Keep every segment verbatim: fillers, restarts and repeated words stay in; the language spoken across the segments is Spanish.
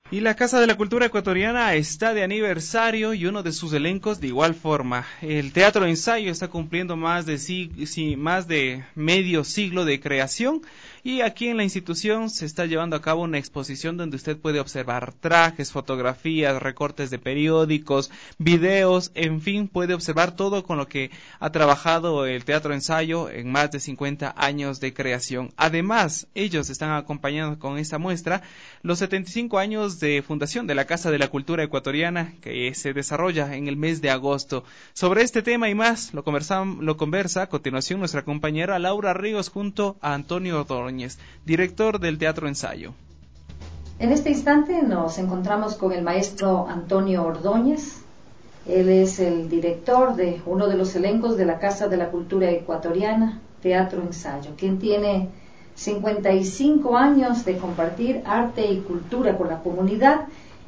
Y la Casa de la Cultura Ecuatoriana está de aniversario y uno de sus elencos de igual forma. El Teatro Ensayo está cumpliendo más de, sig- sí, más de medio siglo de creación y aquí en la institución se está llevando a cabo una exposición donde usted puede observar trajes, fotografías, recortes de periódicos, videos, en fin, puede observar todo con lo que ha trabajado el Teatro Ensayo en más de cincuenta años de creación. Además, ellos están acompañando con esta muestra los setenta y cinco años de fundación de la Casa de la Cultura Ecuatoriana que se desarrolla en el mes de agosto. Sobre este tema y más lo, lo conversa a continuación nuestra compañera Laura Ríos junto a Antonio Ordóñez, director del Teatro Ensayo. En este instante nos encontramos con el maestro Antonio Ordóñez. Él es el director de uno de los elencos de la Casa de la Cultura Ecuatoriana, Teatro Ensayo, quien tiene cincuenta y cinco años de compartir arte y cultura con la comunidad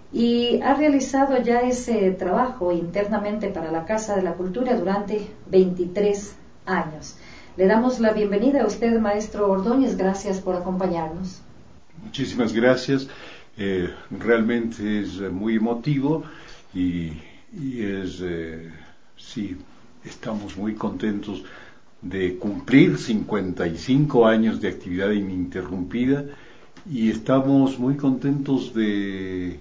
y ha realizado ya ese trabajo internamente para la Casa de la Cultura durante veintitrés años. Le damos la bienvenida a usted, maestro Ordóñez, gracias por acompañarnos. Muchísimas gracias, eh, realmente es muy emotivo y, y es, eh, sí, estamos muy contentos de cumplir cincuenta y cinco años de actividad ininterrumpida y estamos muy contentos de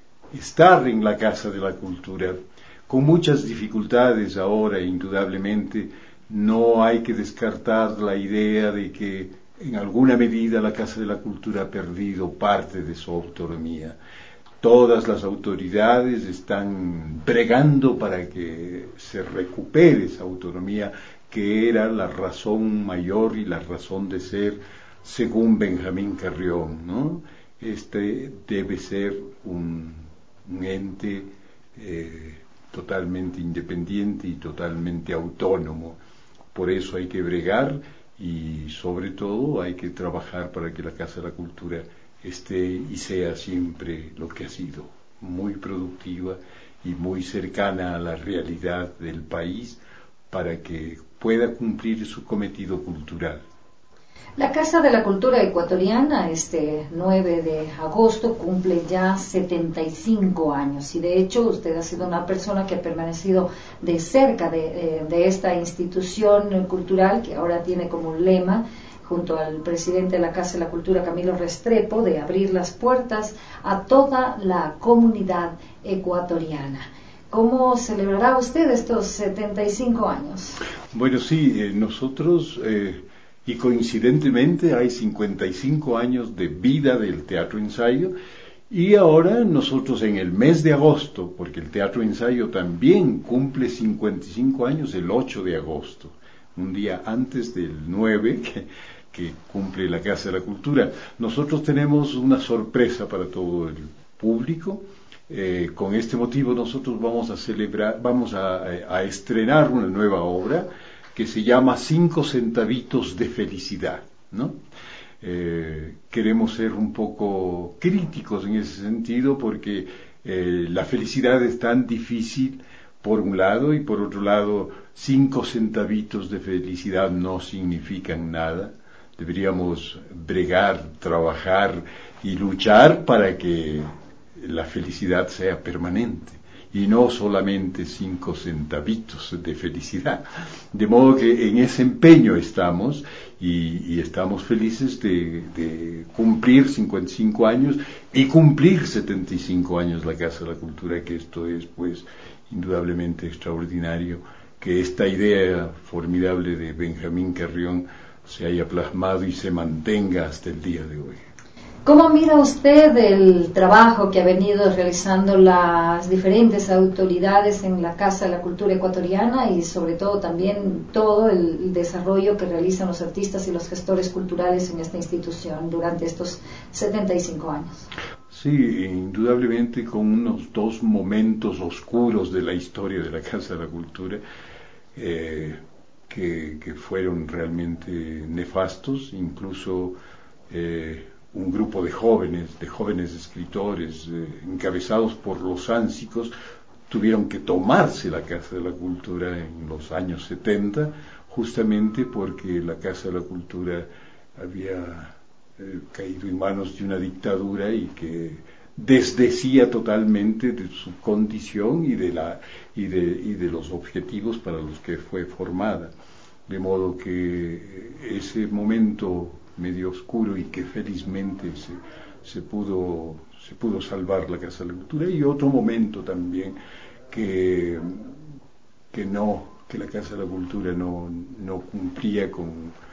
estar en la Casa de la Cultura, con muchas dificultades ahora, indudablemente. No hay que descartar la idea de que en alguna medida la Casa de la Cultura ha perdido parte de su autonomía. Todas las autoridades están bregando para que se recupere esa autonomía que era la razón mayor y la razón de ser, según Benjamín Carrión, ¿no? Este debe ser un, un ente eh, totalmente independiente y totalmente autónomo. Por eso hay que bregar y sobre todo hay que trabajar para que la Casa de la Cultura esté y sea siempre lo que ha sido, muy productiva y muy cercana a la realidad del país para que pueda cumplir su cometido cultural. La Casa de la Cultura Ecuatoriana este nueve de agosto cumple ya setenta y cinco años y de hecho usted ha sido una persona que ha permanecido de cerca de, de esta institución cultural que ahora tiene como lema, junto al presidente de la Casa de la Cultura, Camilo Restrepo, de abrir las puertas a toda la comunidad ecuatoriana. ¿Cómo celebrará usted estos setenta y cinco años? Bueno, sí, eh, nosotros, eh, y coincidentemente hay cincuenta y cinco años de vida del Teatro Ensayo, y ahora nosotros en el mes de agosto, porque el Teatro Ensayo también cumple cincuenta y cinco años el ocho de agosto, un día antes del nueve, que, que cumple la Casa de la Cultura. Nosotros tenemos una sorpresa para todo el público. Eh, con este motivo nosotros vamos a celebrar, vamos a, a estrenar una nueva obra que se llama Cinco centavitos de felicidad, ¿no? Eh, queremos ser un poco críticos en ese sentido porque eh, la felicidad es tan difícil por un lado y por otro lado cinco centavitos de felicidad no significan nada. Deberíamos bregar, trabajar y luchar para que la felicidad sea permanente y no solamente cinco centavitos de felicidad. De modo que en ese empeño estamos y, y estamos felices de, de cumplir cincuenta y cinco años y cumplir setenta y cinco años la Casa de la Cultura, que esto es pues indudablemente extraordinario, que esta idea formidable de Benjamín Carrión se haya plasmado y se mantenga hasta el día de hoy. ¿Cómo mira usted el trabajo que ha venido realizando las diferentes autoridades en la Casa de la Cultura Ecuatoriana y sobre todo también todo el desarrollo que realizan los artistas y los gestores culturales en esta institución durante estos setenta y cinco años? Sí, indudablemente con unos dos momentos oscuros de la historia de la Casa de la Cultura eh, que, que fueron realmente nefastos, incluso eh, un grupo de jóvenes, de jóvenes escritores, eh, encabezados por los Ánsicos, tuvieron que tomarse la Casa de la Cultura en los años setenta, justamente porque la Casa de la Cultura había eh, caído en manos de una dictadura y que desdecía totalmente de su condición y de, la, y, de, y de los objetivos para los que fue formada. De modo que ese momento medio oscuro y que felizmente se, se, pudo, se pudo salvar la Casa de la Cultura, y otro momento también que, que, no, que la Casa de la Cultura no, no cumplía con,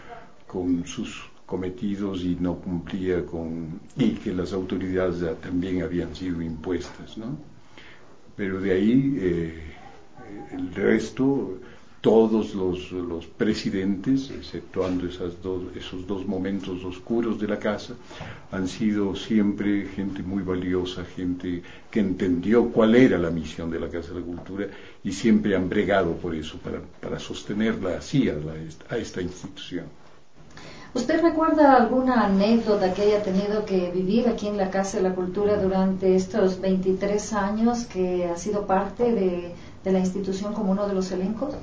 con sus cometidos y no cumplía con, y que las autoridades también habían sido impuestas, ¿no? Pero de ahí eh, el resto, todos los, los presidentes, exceptuando esas dos, esos dos momentos oscuros de la casa, han sido siempre gente muy valiosa, gente que entendió cuál era la misión de la Casa de la Cultura y siempre han bregado por eso, para, para sostenerla así a, la, a esta institución. ¿Usted recuerda alguna anécdota que haya tenido que vivir aquí en la Casa de la Cultura durante estos veintitrés años que ha sido parte de, de la institución como uno de los elencos?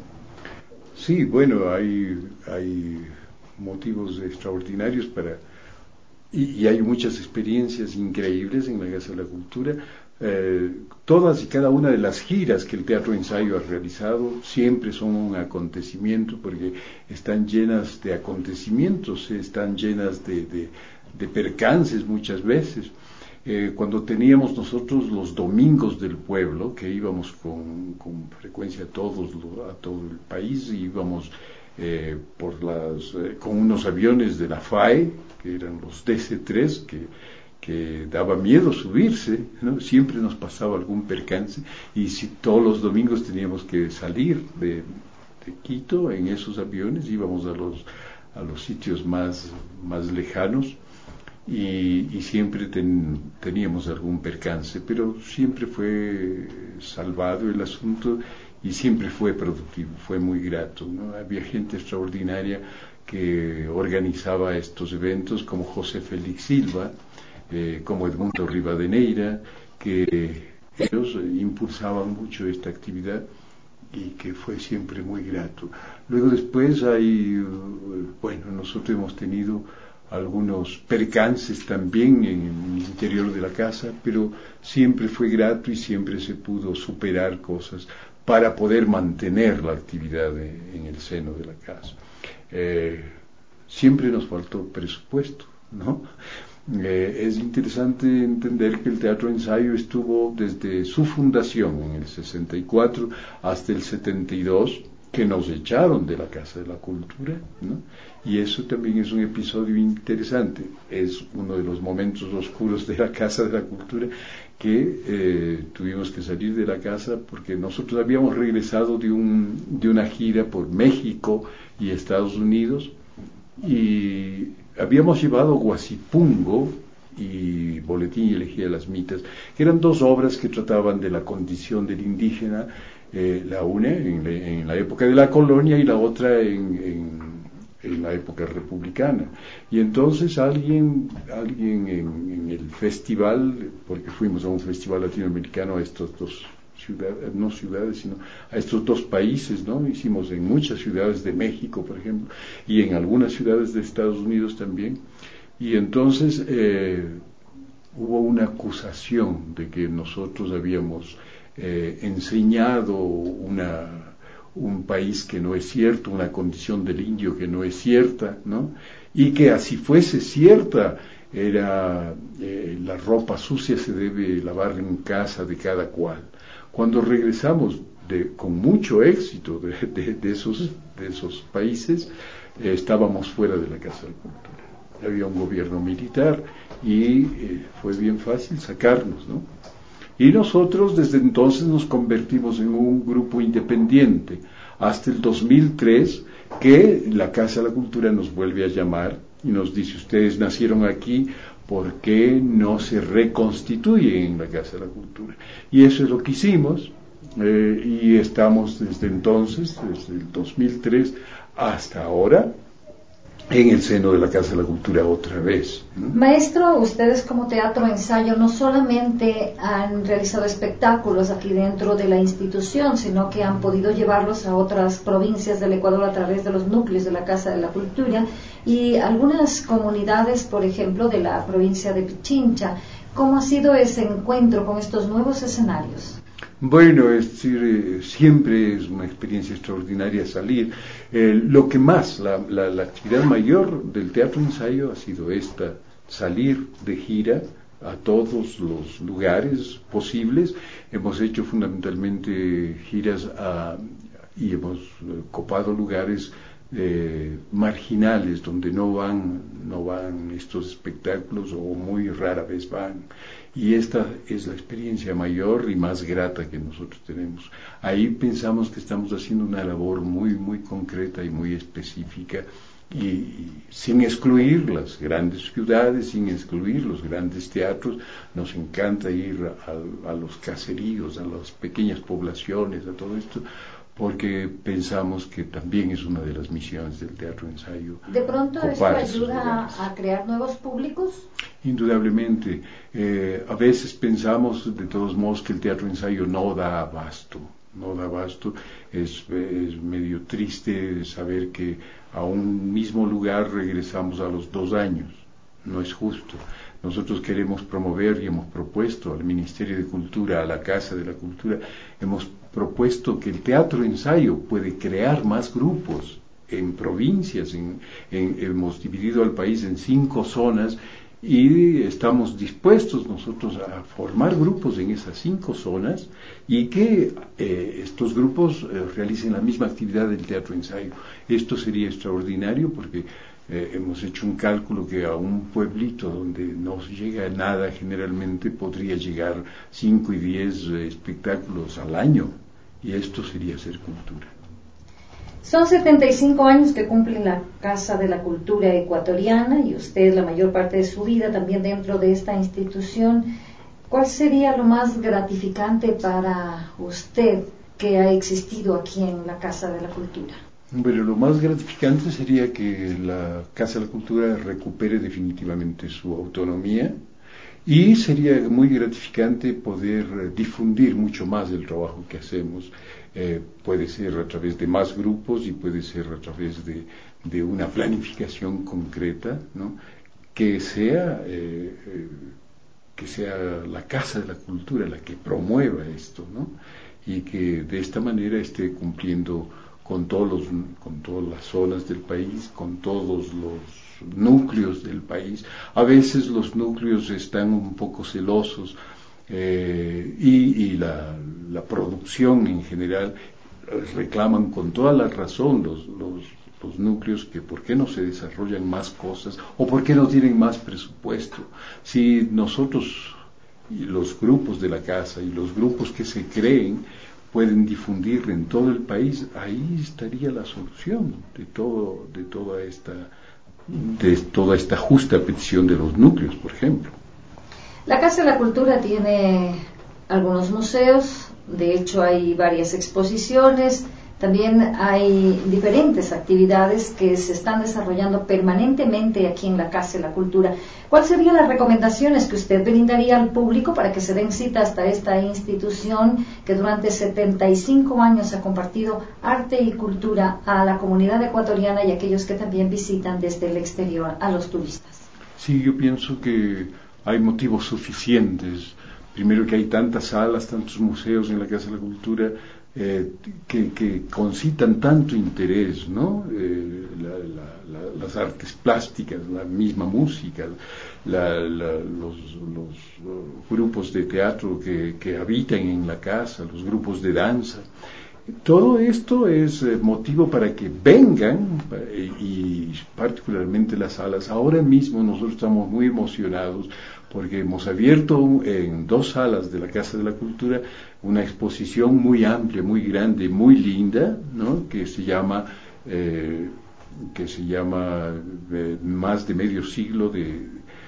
Sí, bueno, hay, hay motivos extraordinarios para, y, y hay muchas experiencias increíbles en la Casa de la Cultura. Eh, todas y cada una de las giras que el Teatro Ensayo ha realizado siempre son un acontecimiento, porque están llenas de acontecimientos, están llenas de, de, de percances muchas veces. Eh, cuando teníamos nosotros los domingos del pueblo, que íbamos con, con frecuencia a, todos, a todo el país, íbamos eh, por las, eh, con unos aviones de la F A E, que eran los D C tres, que que daba miedo subirse, ¿no? Siempre nos pasaba algún percance, y si todos los domingos teníamos que salir de, de Quito en esos aviones, íbamos a los, a los sitios más, más lejanos, y, y siempre ten, teníamos algún percance, pero siempre fue salvado el asunto y siempre fue productivo, fue muy grato, ¿no? Había gente extraordinaria que organizaba estos eventos, como José Félix Silva, Eh, como Edmundo Rivadeneira, que ellos eh, impulsaban mucho esta actividad y que fue siempre muy grato. Luego después hay, uh, bueno, nosotros hemos tenido algunos percances también en el interior de la casa, pero siempre fue grato y siempre se pudo superar cosas para poder mantener la actividad de, en el seno de la casa. Eh, siempre nos faltó presupuesto, ¿no? Eh, es interesante entender que el Teatro Ensayo estuvo desde su fundación en el sesenta y cuatro hasta el setenta y dos, que nos echaron de la Casa de la Cultura, ¿no? Y eso también es un episodio interesante, es uno de los momentos oscuros de la Casa de la Cultura, que eh, tuvimos que salir de la casa porque nosotros habíamos regresado de, un, de una gira por México y Estados Unidos, y habíamos llevado Guasipungo y Boletín y Elegía de las Mitas, que eran dos obras que trataban de la condición del indígena, eh, la una en, en la época de la colonia y la otra en, en, en la época republicana. Y entonces alguien, alguien en, en el festival, porque fuimos a un festival latinoamericano a estos dos ciudades, no ciudades, sino a estos dos países, ¿no? Hicimos en muchas ciudades de México, por ejemplo, y en algunas ciudades de Estados Unidos también, y entonces eh, hubo una acusación de que nosotros habíamos eh, enseñado una, un país que no es cierto, una condición del indio que no es cierta, ¿no? Y que así fuese cierta, era eh, la ropa sucia se debe lavar en casa de cada cual. Cuando regresamos de, con mucho éxito de, de, de, esos, de esos países, eh, estábamos fuera de la Casa de la Cultura. Había un gobierno militar y eh, fue bien fácil sacarnos, ¿no? Y nosotros desde entonces nos convertimos en un grupo independiente, hasta el dos mil tres, que la Casa de la Cultura nos vuelve a llamar y nos dice: ustedes nacieron aquí, ¿por qué no se reconstituyen en la Casa de la Cultura? Y eso es lo que hicimos, eh, y estamos desde entonces, desde el dos mil tres hasta ahora, en el seno de la Casa de la Cultura otra vez, ¿no? Maestro, ustedes como Teatro Ensayo no solamente han realizado espectáculos aquí dentro de la institución, sino que han podido llevarlos a otras provincias del Ecuador a través de los núcleos de la Casa de la Cultura, y algunas comunidades, por ejemplo, de la provincia de Pichincha, ¿Cómo ha sido ese encuentro con estos nuevos escenarios? Bueno, es decir, eh, siempre es una experiencia extraordinaria salir. Eh, lo que más, la, la, la actividad mayor del teatro ensayo ha sido esta, salir de gira a todos los lugares posibles. Hemos hecho fundamentalmente giras a, y hemos eh, copado lugares eh, marginales donde no van, no van estos espectáculos o muy rara vez van. Y esta es la experiencia mayor y más grata que nosotros tenemos. Ahí pensamos que estamos haciendo una labor muy, muy concreta y muy específica, y, y sin excluir las grandes ciudades, sin excluir los grandes teatros. Nos encanta ir a, a los caseríos, a las pequeñas poblaciones, a todo esto, porque pensamos que también es una de las misiones del teatro ensayo. ¿De pronto esto ayuda a crear nuevos públicos? Indudablemente. Eh, a veces pensamos de todos modos que el teatro ensayo no da abasto, no da abasto. Es, es medio triste saber que a un mismo lugar regresamos a los dos años. No es justo. Nosotros queremos promover y hemos propuesto al Ministerio de Cultura, a la Casa de la Cultura, hemos propuesto que el teatro ensayo puede crear más grupos en provincias. En, en, hemos dividido al país en cinco zonas y estamos dispuestos nosotros a formar grupos en esas cinco zonas y que eh, estos grupos eh, realicen la misma actividad del teatro ensayo. Esto sería extraordinario porque eh, hemos hecho un cálculo que a un pueblito donde no llega nada generalmente podría llegar cinco y diez eh, espectáculos al año, y esto sería hacer cultura. Son setenta y cinco años que cumple la Casa de la Cultura Ecuatoriana y usted la mayor parte de su vida también dentro de esta institución. ¿Cuál sería lo más gratificante para usted que ha existido aquí en la Casa de la Cultura? Bueno, lo más gratificante sería que la Casa de la Cultura recupere definitivamente su autonomía, y sería muy gratificante poder difundir mucho más el trabajo que hacemos. Eh, puede ser a través de más grupos y puede ser a través de, de una planificación concreta, ¿no? que sea eh, eh, que sea la Casa de la Cultura la que promueva esto, ¿no? Y que de esta manera esté cumpliendo con todos los, con todas las zonas del país, con todos los núcleos del país. A veces los núcleos están un poco celosos eh, y, y la, la producción en general reclaman con toda la razón los, los, los núcleos que por qué no se desarrollan más cosas o por qué no tienen más presupuesto. Si nosotros y los grupos de la casa y los grupos que se creen pueden difundir en todo el país, ahí estaría la solución de todo, de toda esta, de toda esta justa petición de los núcleos, por ejemplo. La Casa de la Cultura tiene algunos museos, de hecho hay varias exposiciones, también hay diferentes actividades que se están desarrollando permanentemente aquí en la Casa de la Cultura. ¿Cuáles serían las recomendaciones que usted brindaría al público para que se den cita hasta esta institución que durante setenta y cinco años ha compartido arte y cultura a la comunidad ecuatoriana y a aquellos que también visitan desde el exterior a los turistas? Sí, yo pienso que hay motivos suficientes. Primero, que hay tantas salas, tantos museos en la Casa de la Cultura eh, que, que concitan tanto interés, ¿no? Eh, la, la, la, las artes plásticas, la misma música, la, la, los, los uh, grupos de teatro que, que habitan en la casa, los grupos de danza. Todo esto es eh, motivo para que vengan eh, y particularmente las salas. Ahora mismo nosotros estamos muy emocionados porque hemos abierto en dos salas de la Casa de la Cultura una exposición muy amplia, muy grande, muy linda, ¿no? que se llama eh, que se llama eh, más de medio siglo de,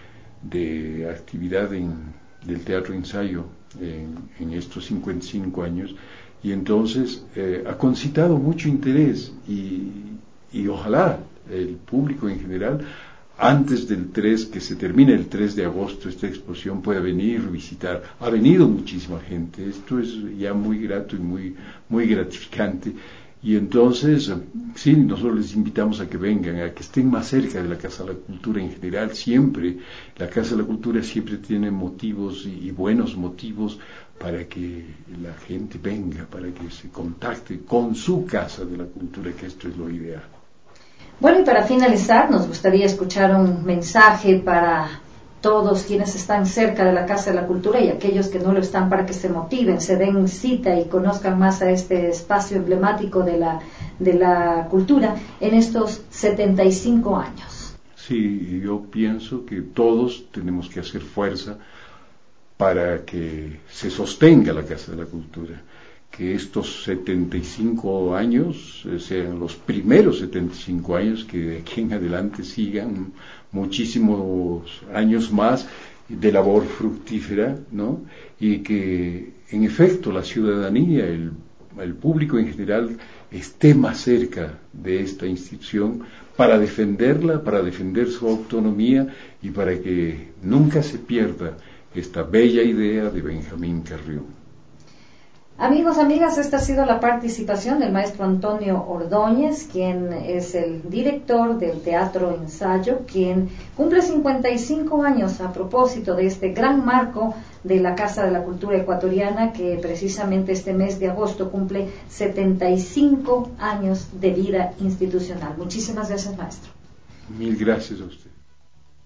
de actividad en, del teatro ensayo en, en estos cincuenta y cinco años. Y entonces eh, ha concitado mucho interés y, y ojalá el público en general, antes del tres, que se termine el tres de agosto esta exposición, pueda venir a visitar. Ha venido muchísima gente, esto es ya muy grato y muy, muy gratificante. Y entonces, sí, nosotros les invitamos a que vengan, a que estén más cerca de la Casa de la Cultura en general. Siempre, la Casa de la Cultura siempre tiene motivos y, y buenos motivos para que la gente venga, para que se contacte con su Casa de la Cultura, que esto es lo ideal. Bueno, y para finalizar, nos gustaría escuchar un mensaje para todos quienes están cerca de la Casa de la Cultura y aquellos que no lo están, para que se motiven, se den cita y conozcan más a este espacio emblemático de la, de la cultura en estos setenta y cinco años. Sí, yo pienso que todos tenemos que hacer fuerza para que se sostenga la Casa de la Cultura, que estos setenta y cinco años eh, sean los primeros setenta y cinco años, que de aquí en adelante sigan muchísimos años más de labor fructífera, ¿no? Y que en efecto la ciudadanía, el, el público en general, esté más cerca de esta institución para defenderla, para defender su autonomía y para que nunca se pierda esta bella idea de Benjamín Carrión. Amigos, amigas, esta ha sido la participación del maestro Antonio Ordóñez, quien es el director del Teatro Ensayo, quien cumple cincuenta y cinco años a propósito de este gran marco de la Casa de la Cultura Ecuatoriana, que precisamente este mes de agosto cumple setenta y cinco años de vida institucional. Muchísimas gracias, maestro. Mil gracias a usted.